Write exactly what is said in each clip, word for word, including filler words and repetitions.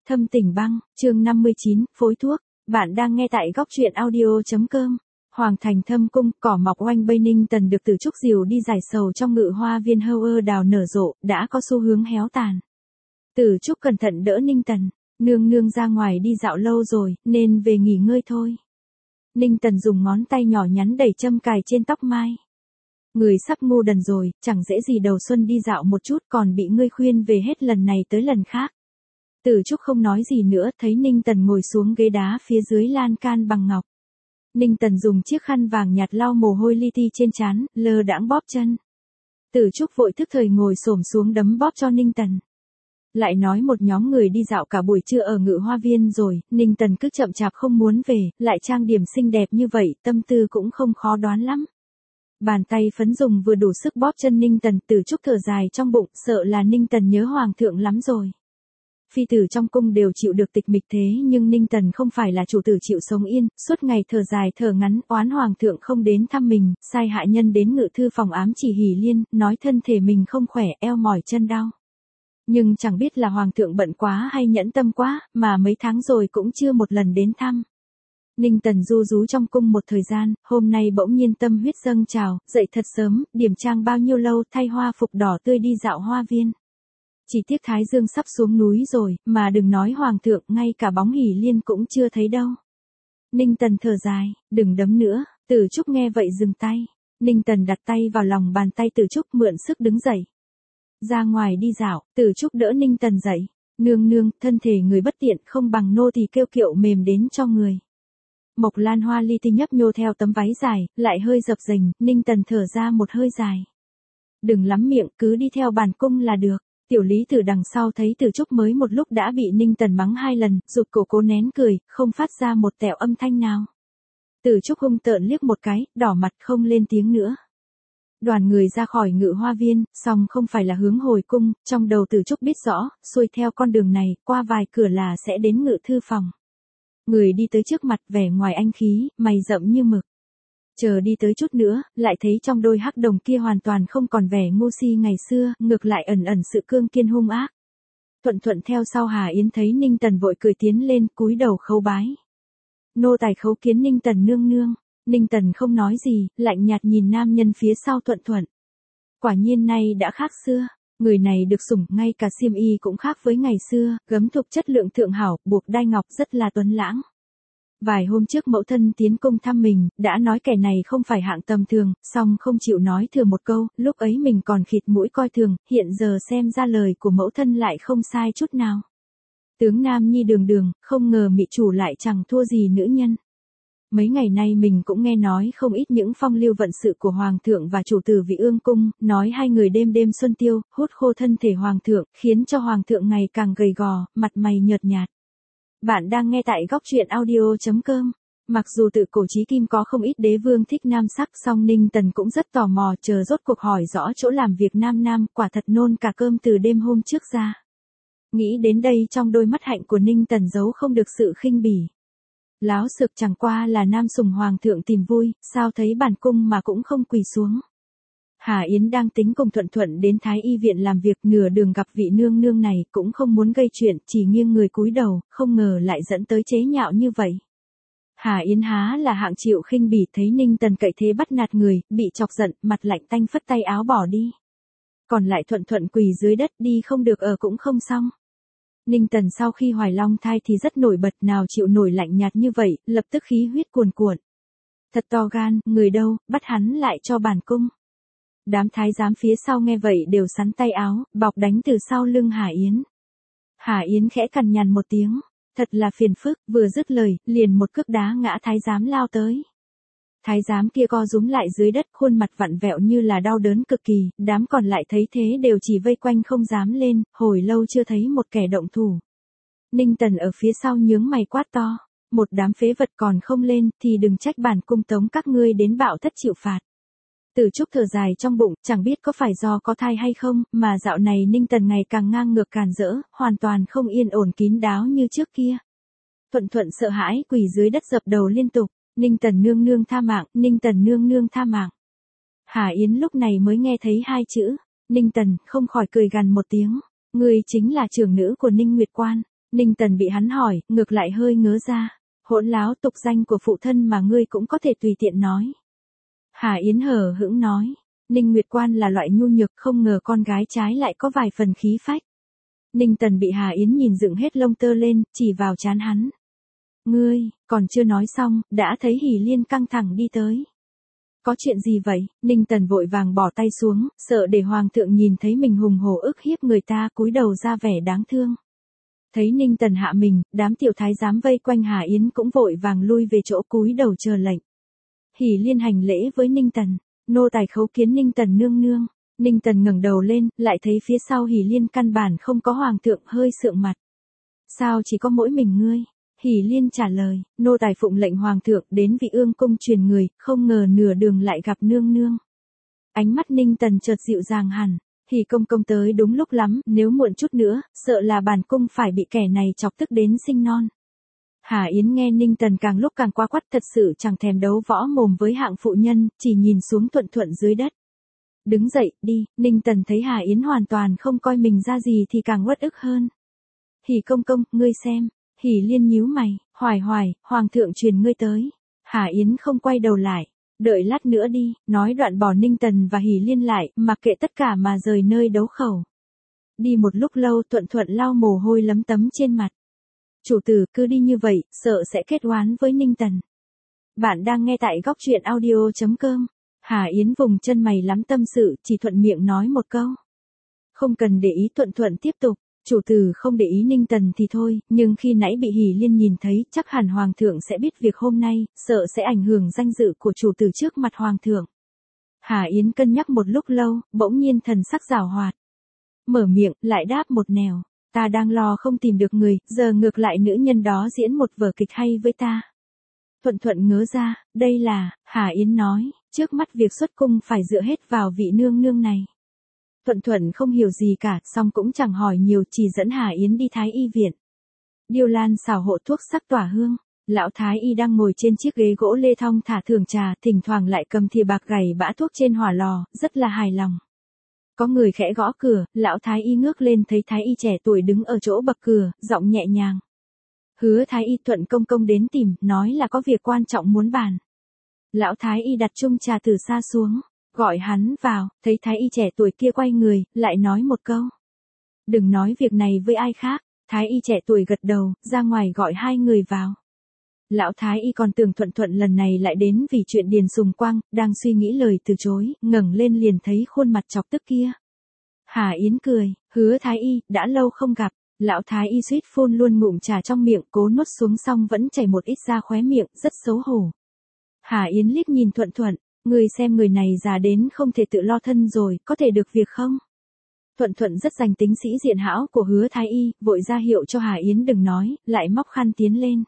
Thâm Tình Băng, chương năm mươi chín, phối thuốc. Bạn đang nghe tại góc truyện audio.com. Hoàng thành Thâm cung, cỏ mọc oanh bay. Ninh Tần được Từ Trúc dìu đi giải sầu trong ngự hoa viên hơ ơ đào nở rộ, đã có xu hướng héo tàn. Từ Trúc cẩn thận đỡ Ninh Tần, nương nương ra ngoài đi dạo lâu rồi, nên về nghỉ ngơi thôi. Ninh Tần dùng ngón tay nhỏ nhắn đẩy châm cài trên tóc mai. Người sắp ngu đần rồi, chẳng dễ gì đầu xuân đi dạo một chút, còn bị ngươi khuyên về hết lần này tới lần khác. Từ Trúc không nói gì nữa, thấy Ninh Tần ngồi xuống ghế đá phía dưới lan can bằng ngọc. Ninh Tần dùng chiếc khăn vàng nhạt lau mồ hôi li ti trên trán, lơ đãng bóp chân. Từ Trúc vội thức thời ngồi xổm xuống đấm bóp cho Ninh Tần. Lại nói một nhóm người đi dạo cả buổi trưa ở ngự hoa viên rồi, Ninh Tần cứ chậm chạp không muốn về, lại trang điểm xinh đẹp như vậy, tâm tư cũng không khó đoán lắm. Bàn tay phấn dùng vừa đủ sức bóp chân Ninh Tần. Từ Trúc thở dài trong bụng, sợ là Ninh Tần nhớ hoàng thượng lắm rồi. Phi tử trong cung đều chịu được tịch mịch thế nhưng Ninh Tần không phải là chủ tử chịu sống yên, suốt ngày thở dài thở ngắn, oán hoàng thượng không đến thăm mình, sai hạ nhân đến ngự thư phòng ám chỉ Hỷ Liên, nói thân thể mình không khỏe, eo mỏi chân đau. Nhưng chẳng biết là hoàng thượng bận quá hay nhẫn tâm quá, mà mấy tháng rồi cũng chưa một lần đến thăm. Ninh Tần du rú trong cung một thời gian, hôm nay bỗng nhiên tâm huyết dâng trào, dậy thật sớm, điểm trang bao nhiêu lâu, thay hoa phục đỏ tươi đi dạo hoa viên. Chỉ tiếc Thái Dương sắp xuống núi rồi, mà đừng nói hoàng thượng, ngay cả bóng Hỷ Liên cũng chưa thấy đâu. Ninh Tần thở dài, đừng đấm nữa. Từ Trúc nghe vậy dừng tay. Ninh Tần đặt tay vào lòng bàn tay Từ Trúc, mượn sức đứng dậy. Ra ngoài đi dạo. Từ Trúc đỡ Ninh Tần dậy. Nương nương, thân thể người bất tiện, không bằng nô thì kêu kiệu mềm đến cho người. Mộc lan hoa li ti nhấp nhô theo tấm váy dài, lại hơi dập dềnh. Ninh Tần thở ra một hơi dài. Đừng lắm miệng, cứ đi theo bản cung là được. Tiểu Lý từ đằng sau thấy Từ Trúc mới một lúc đã bị Ninh Tần mắng hai lần, rụt cổ cố nén cười, không phát ra một tẹo âm thanh nào. Từ Trúc hung tợn liếc một cái, đỏ mặt không lên tiếng nữa. Đoàn người ra khỏi ngự hoa viên, song không phải là hướng hồi cung, trong đầu Từ Trúc biết rõ, xuôi theo con đường này, qua vài cửa là sẽ đến ngự thư phòng. Người đi tới trước mặt, vẻ ngoài anh khí, mày rậm như mực. Chờ đi tới chút nữa, lại thấy trong đôi hắc đồng kia hoàn toàn không còn vẻ ngu si ngày xưa, ngược lại ẩn ẩn sự cương kiên hung ác. Thuận thuận theo sau Hà Yến thấy Ninh Tần vội cười tiến lên, cúi đầu khấu bái. Nô tài khấu kiến Ninh Tần nương nương. Ninh Tần không nói gì, lạnh nhạt nhìn nam nhân phía sau Thuận Thuận. Quả nhiên nay đã khác xưa, người này được sủng, ngay cả xiêm y cũng khác với ngày xưa, gấm thục chất lượng thượng hảo, buộc đai ngọc rất là tuấn lãng. Vài hôm trước mẫu thân tiến cung thăm mình, đã nói kẻ này không phải hạng tầm thường, song không chịu nói thừa một câu, lúc ấy mình còn khịt mũi coi thường, hiện giờ xem ra lời của mẫu thân lại không sai chút nào. Tướng Nam Nhi đường đường, không ngờ mị chủ lại chẳng thua gì nữ nhân. Mấy ngày nay mình cũng nghe nói không ít những phong lưu vận sự của hoàng thượng và chủ tử Vị Ương cung, nói hai người đêm đêm xuân tiêu, hút khô thân thể hoàng thượng, khiến cho hoàng thượng ngày càng gầy gò, mặt mày nhợt nhạt. Bạn đang nghe tại góc truyện audio.com. Mặc dù tự cổ chí kim có không ít đế vương thích nam sắc, song Ninh Tần cũng rất tò mò, chờ rốt cuộc hỏi rõ chỗ làm việc nam nam, quả thật nôn cả cơm từ đêm hôm trước ra. Nghĩ đến đây trong đôi mắt hạnh của Ninh Tần giấu không được sự khinh bỉ. Láo xược, chẳng qua là nam sùng hoàng thượng tìm vui, sao thấy bản cung mà cũng không quỳ xuống. Hà Yến đang tính cùng Thuận Thuận đến Thái y viện làm việc, nửa đường gặp vị nương nương này, cũng không muốn gây chuyện, chỉ nghiêng người cúi đầu, không ngờ lại dẫn tới chế nhạo như vậy. Hà Yến há là hạng chịu khinh bỉ, thấy Ninh Tần cậy thế bắt nạt người, bị chọc giận, mặt lạnh tanh phất tay áo bỏ đi. Còn lại Thuận Thuận quỳ dưới đất, đi không được ở cũng không xong. Ninh Tần sau khi hoài long thai thì rất nổi bật, nào chịu nổi lạnh nhạt như vậy, lập tức khí huyết cuồn cuộn. Thật to gan, người đâu, bắt hắn lại cho bản cung. Đám thái giám phía sau nghe vậy đều sắn tay áo, bọc đánh từ sau lưng Hà Yến. Hà Yến khẽ cằn nhằn một tiếng, thật là phiền phức, vừa dứt lời, liền một cước đá ngã thái giám lao tới. Thái giám kia co rúm lại dưới đất, khuôn mặt vặn vẹo như là đau đớn cực kỳ, đám còn lại thấy thế đều chỉ vây quanh không dám lên, hồi lâu chưa thấy một kẻ động thủ. Ninh Tần ở phía sau nhướng mày quát to, một đám phế vật còn không lên, thì đừng trách bản cung tống các ngươi đến bạo thất chịu phạt. Từ Trúc thở dài trong bụng, chẳng biết có phải do có thai hay không, mà dạo này Ninh Tần ngày càng ngang ngược càn rỡ, hoàn toàn không yên ổn kín đáo như trước kia. Thuận Thuận sợ hãi quỳ dưới đất dập đầu liên tục, Ninh Tần nương nương tha mạng, Ninh Tần nương nương tha mạng. Hà Yến lúc này mới nghe thấy hai chữ, Ninh Tần, không khỏi cười gằn một tiếng, ngươi chính là trưởng nữ của Ninh Nguyệt Quan. Ninh Tần bị hắn hỏi, ngược lại hơi ngớ ra. Hỗn láo, tục danh của phụ thân mà ngươi cũng có thể tùy tiện nói. Hà Yến hờ hững nói. Ninh Nguyệt Quan là loại nhu nhược, không ngờ con gái trái lại có vài phần khí phách. Ninh Tần bị Hà Yến nhìn dựng hết lông tơ lên, chỉ vào trán hắn. Ngươi, còn chưa nói xong, đã thấy Hỷ Liên căng thẳng đi tới. Có chuyện gì vậy? Ninh Tần vội vàng bỏ tay xuống, sợ để hoàng thượng nhìn thấy mình hùng hổ ức hiếp người ta, cúi đầu ra vẻ đáng thương. Thấy Ninh Tần hạ mình, đám tiểu thái giám vây quanh Hà Yến cũng vội vàng lui về chỗ cúi đầu chờ lệnh. Hỷ Liên hành lễ với Ninh Tần, nô tài khấu kiến Ninh Tần nương nương. Ninh Tần ngẩng đầu lên, lại thấy phía sau Hỷ Liên căn bản không có hoàng thượng, hơi sượng mặt. Sao chỉ có mỗi mình ngươi? Hỷ Liên trả lời, nô tài phụng lệnh hoàng thượng đến Vị Ương cung truyền người, không ngờ nửa đường lại gặp nương nương. Ánh mắt Ninh Tần chợt dịu dàng hẳn. Hỷ công công tới đúng lúc lắm, nếu muộn chút nữa, sợ là bản cung phải bị kẻ này chọc tức đến sinh non. Hà Yến nghe Ninh Tần càng lúc càng quá quắt, thật sự chẳng thèm đấu võ mồm với hạng phụ nhân, chỉ nhìn xuống Thuận Thuận dưới đất. Đứng dậy, đi. Ninh Tần thấy Hà Yến hoàn toàn không coi mình ra gì thì càng uất ức hơn. Hỷ công công, ngươi xem. Hỷ Liên nhíu mày, hoài hoài, hoàng thượng truyền ngươi tới. Hà Yến không quay đầu lại. Đợi lát nữa đi, nói đoạn bỏ Ninh Tần và Hỷ Liên lại, mặc kệ tất cả mà rời nơi đấu khẩu. Đi một lúc lâu, Thuận Thuận lau mồ hôi lấm tấm trên mặt. Chủ tử cứ đi như vậy, sợ sẽ kết oán với Ninh Tần. Bạn đang nghe tại góc truyện audio chấm com. Hà Yến vùng chân mày lắm tâm sự, chỉ thuận miệng nói một câu. Không cần để ý. Thuận Thuận tiếp tục. Chủ tử không để ý Ninh Tần thì thôi, nhưng khi nãy bị Hỷ Liên nhìn thấy, chắc hẳn hoàng thượng sẽ biết việc hôm nay, sợ sẽ ảnh hưởng danh dự của chủ tử trước mặt hoàng thượng. Hà Yến cân nhắc một lúc lâu, bỗng nhiên thần sắc giảo hoạt. Mở miệng, lại đáp một nẻo. Ta đang lo không tìm được người, giờ ngược lại nữ nhân đó diễn một vở kịch hay với ta. Thuận Thuận ngớ ra, đây là, Hà Yến nói, trước mắt việc xuất cung phải dựa hết vào vị nương nương này. Thuận Thuận không hiểu gì cả, song cũng chẳng hỏi nhiều, chỉ dẫn Hà Yến đi Thái Y viện. Điêu Lan xào hộ thuốc sắc tỏa hương. Lão Thái Y đang ngồi trên chiếc ghế gỗ lê thong thả thưởng trà, thỉnh thoảng lại cầm thìa bạc gảy bã thuốc trên hỏa lò, rất là hài lòng. Có người khẽ gõ cửa, lão Thái Y ngước lên thấy Thái Y trẻ tuổi đứng ở chỗ bậc cửa, giọng nhẹ nhàng. Hứa Thái Y, Thuận công công đến tìm, nói là có việc quan trọng muốn bàn. Lão Thái Y đặt chung trà từ xa xuống, gọi hắn vào, thấy Thái Y trẻ tuổi kia quay người, lại nói một câu. Đừng nói việc này với ai khác. Thái Y trẻ tuổi gật đầu, ra ngoài gọi hai người vào. Lão Thái Y còn tưởng Thuận Thuận lần này lại đến vì chuyện Điền Sùng Quang, đang suy nghĩ lời từ chối, ngẩng lên liền thấy khuôn mặt chọc tức kia. Hà Yến cười, Hứa Thái Y, đã lâu không gặp. Lão Thái Y suýt phun luôn ngụm trà trong miệng, cố nuốt xuống xong vẫn chảy một ít ra khóe miệng, rất xấu hổ. Hà Yến liếc nhìn Thuận Thuận, người xem người này già đến không thể tự lo thân rồi, có thể được việc không? Thuận Thuận rất dành tính sĩ diện hão của Hứa Thái Y, vội ra hiệu cho Hà Yến đừng nói, lại móc khăn tiến lên.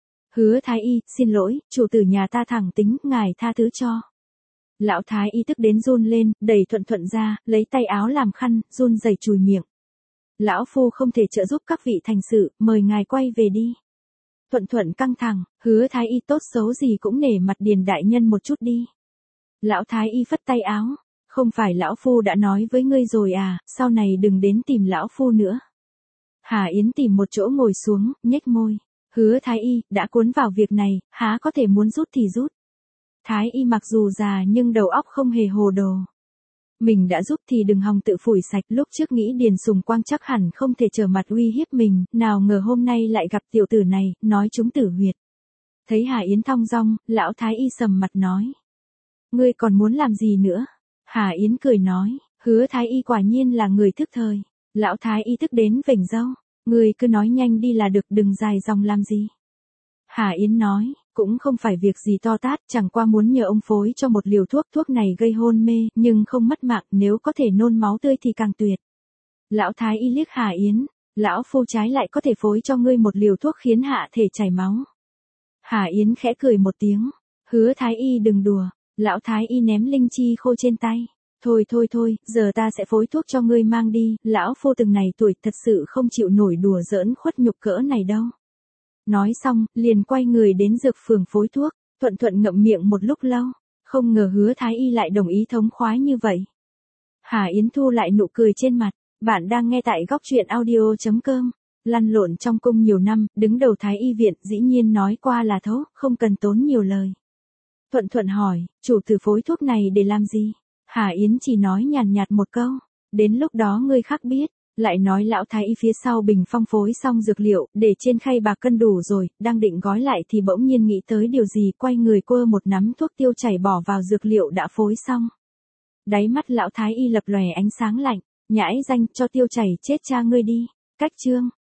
Hứa Thái Y, xin lỗi, chủ tử nhà ta thẳng tính, ngài tha thứ cho. Lão Thái Y tức đến run lên, đẩy Thuận Thuận ra, lấy tay áo làm khăn, run rẩy chùi miệng. Lão phu không thể trợ giúp các vị thành sự, mời ngài quay về đi. Thuận Thuận căng thẳng, Hứa Thái Y tốt xấu gì cũng nể mặt Điền đại nhân một chút đi. Lão Thái Y phất tay áo, không phải lão phu đã nói với ngươi rồi à, sau này đừng đến tìm lão phu nữa. Hà Yến tìm một chỗ ngồi xuống, nhếch môi. Hứa Thái Y, đã cuốn vào việc này, há có thể muốn rút thì rút. Thái Y mặc dù già nhưng đầu óc không hề hồ đồ. Mình đã giúp thì đừng hòng tự phủi sạch, lúc trước nghĩ Điền Sùng Quang chắc hẳn không thể trở mặt uy hiếp mình, nào ngờ hôm nay lại gặp tiểu tử này, nói chúng tử huyệt. Thấy Hà Yến thong dong, lão Thái Y sầm mặt nói. Ngươi còn muốn làm gì nữa? Hà Yến cười nói, Hứa Thái Y quả nhiên là người thức thời. Lão Thái Y tức đến vểnh râu, ngươi cứ nói nhanh đi là được, đừng dài dòng làm gì. Hà Yến nói, cũng không phải việc gì to tát, chẳng qua muốn nhờ ông phối cho một liều thuốc, thuốc này gây hôn mê, nhưng không mất mạng, nếu có thể nôn máu tươi thì càng tuyệt. Lão Thái Y liếc Hà Yến, lão phu trái lại có thể phối cho ngươi một liều thuốc khiến hạ thể chảy máu. Hà Yến khẽ cười một tiếng, Hứa Thái Y đừng đùa. Lão Thái Y ném linh chi khô trên tay. Thôi thôi thôi, giờ ta sẽ phối thuốc cho ngươi mang đi, lão phu từng này tuổi thật sự không chịu nổi đùa giỡn khuất nhục cỡ này đâu. Nói xong, liền quay người đến dược phường phối thuốc, Thuận Thuận ngậm miệng một lúc lâu, không ngờ Hứa Thái Y lại đồng ý thống khoái như vậy. Hà Yến thu lại nụ cười trên mặt, bạn đang nghe tại góc truyện audio chấm com. lăn lộn trong cung nhiều năm, đứng đầu thái y viện, dĩ nhiên nói qua là thấu, không cần tốn nhiều lời. Thuận Thuận hỏi, chủ tử phối thuốc này để làm gì? Hà Yến chỉ nói nhàn nhạt một câu, đến lúc đó ngươi khác biết. Lại nói lão thái y phía sau bình phong phối xong dược liệu, để trên khay bạc cân đủ rồi, đang định gói lại thì bỗng nhiên nghĩ tới điều gì, quay người quơ một nắm thuốc tiêu chảy bỏ vào dược liệu đã phối xong. Đáy mắt lão thái y lập lòe ánh sáng lạnh, nhãi danh, cho tiêu chảy chết cha ngươi đi. Cách chương